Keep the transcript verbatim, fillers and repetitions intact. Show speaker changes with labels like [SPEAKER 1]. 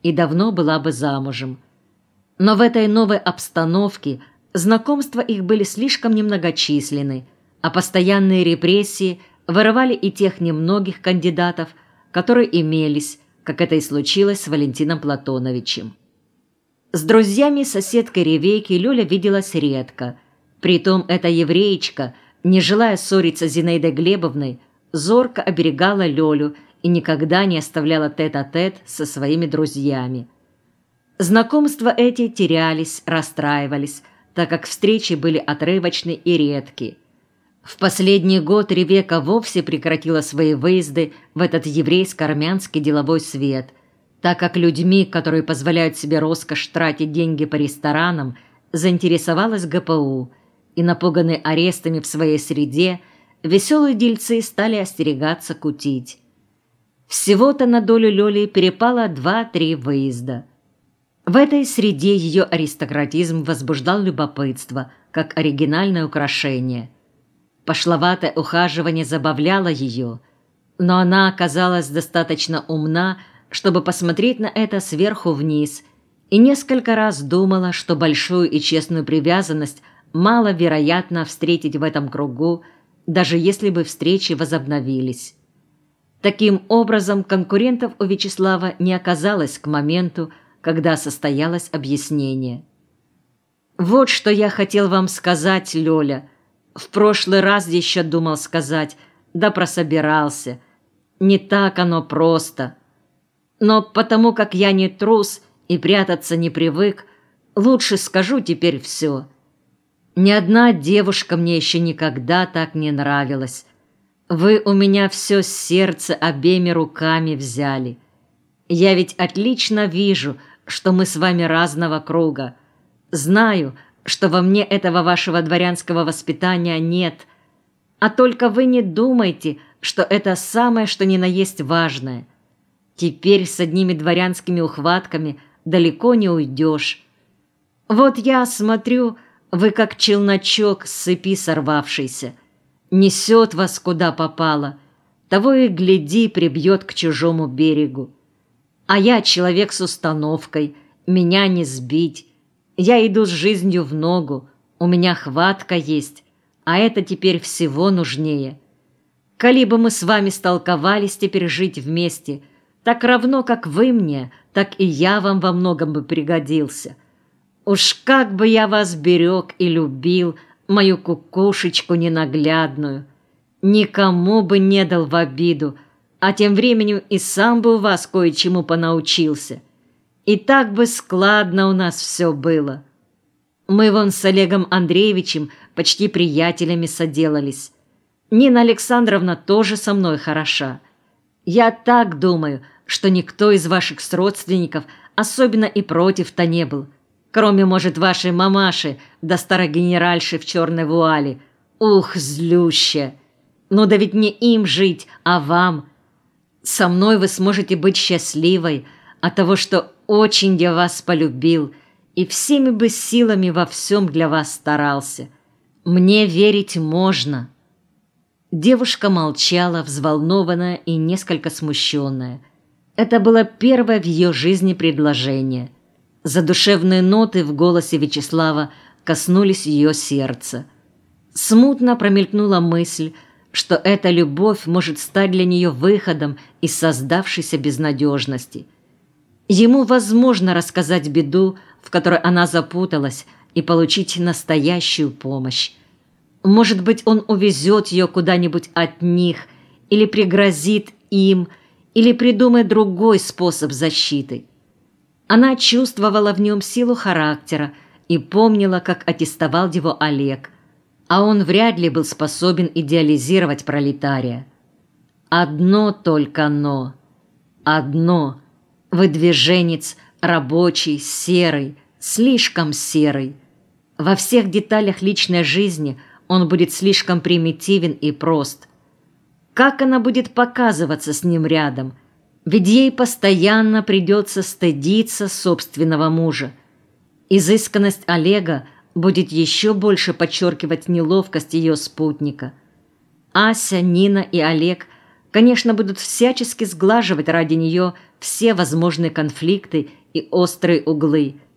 [SPEAKER 1] и давно была бы замужем. Но в этой новой обстановке знакомства их были слишком немногочисленны, а постоянные репрессии вырывали и тех немногих кандидатов, которые имелись, как это и случилось с Валентином Платоновичем. С друзьями соседкой Ревейки Лёля виделась редко. Притом эта евреечка, не желая ссориться с Зинаидой Глебовной, зорко оберегала Лёлю и никогда не оставляла тет-а-тет со своими друзьями. Знакомства эти терялись, расстраивались, так как встречи были отрывочны и редки. В последний год Ревека вовсе прекратила свои выезды в этот еврейско-армянский деловой свет, так как людьми, которые позволяют себе роскошь тратить деньги по ресторанам, заинтересовалась гэ пэ у, и, напуганные арестами в своей среде, веселые дельцы стали остерегаться кутить. Всего-то на долю Лёли перепало два-три выезда. В этой среде ее аристократизм возбуждал любопытство, как оригинальное украшение. Пошловатое ухаживание забавляло ее, но она оказалась достаточно умна, чтобы посмотреть на это сверху вниз, и несколько раз думала, что большую и честную привязанность маловероятно встретить в этом кругу, даже если бы встречи возобновились. Таким образом, конкурентов у Вячеслава не оказалось к моменту, когда состоялось объяснение. «Вот что я хотел вам сказать, Лёля. В прошлый раз еще думал сказать, да прособирался. Не так оно просто. Но потому как я не трус и прятаться не привык, лучше скажу теперь все. Ни одна девушка мне еще никогда так не нравилась. Вы у меня все сердце обеими руками взяли. Я ведь отлично вижу, что мы с вами разного круга. Знаю, что во мне этого вашего дворянского воспитания нет. А только вы не думайте, что это самое, что ни на есть важное. Теперь с одними дворянскими ухватками далеко не уйдешь. Вот я смотрю, вы как челночок с цепи сорвавшийся. Несет вас куда попало, того и гляди прибьет к чужому берегу. А я человек с установкой, меня не сбить. Я иду с жизнью в ногу, у меня хватка есть, а это теперь всего нужнее. Коли бы мы с вами столковались теперь жить вместе, так равно, как вы мне, так и я вам во многом бы пригодился. Уж как бы я вас берег и любил, мою кукушечку ненаглядную. Никому бы не дал в обиду, а тем временем и сам бы у вас кое-чему понаучился. И так бы складно у нас все было. Мы вон с Олегом Андреевичем почти приятелями соделались. Нина Александровна тоже со мной хороша. Я так думаю, что никто из ваших родственников особенно и против-то не был, кроме, может, вашей мамаши да старой генеральши в черной вуале. Ух, злющая! Ну да ведь не им жить, а вам. Со мной вы сможете быть счастливой от того, что очень я вас полюбил и всеми бы силами во всем для вас старался. Мне верить можно». Девушка молчала, взволнованная и несколько смущенная. Это было первое в ее жизни предложение. Задушевные ноты в голосе Вячеслава коснулись ее сердца. Смутно промелькнула мысль, что эта любовь может стать для нее выходом из создавшейся безнадежности. Ему возможно рассказать беду, в которой она запуталась, и получить настоящую помощь. Может быть, он увезет ее куда-нибудь от них, или пригрозит им, или придумает другой способ защиты. Она чувствовала в нем силу характера и помнила, как аттестовал его Олег, а он вряд ли был способен идеализировать пролетария. Одно только «но». Одно. Выдвиженец, рабочий, серый, слишком серый. Во всех деталях личной жизни он будет слишком примитивен и прост. Как она будет показываться с ним рядом? Ведь ей постоянно придется стыдиться собственного мужа. Изысканность Олега будет еще больше подчеркивать неловкость ее спутника. Ася, Нина и Олег, конечно, будут всячески сглаживать ради нее все возможные конфликты и острые углы,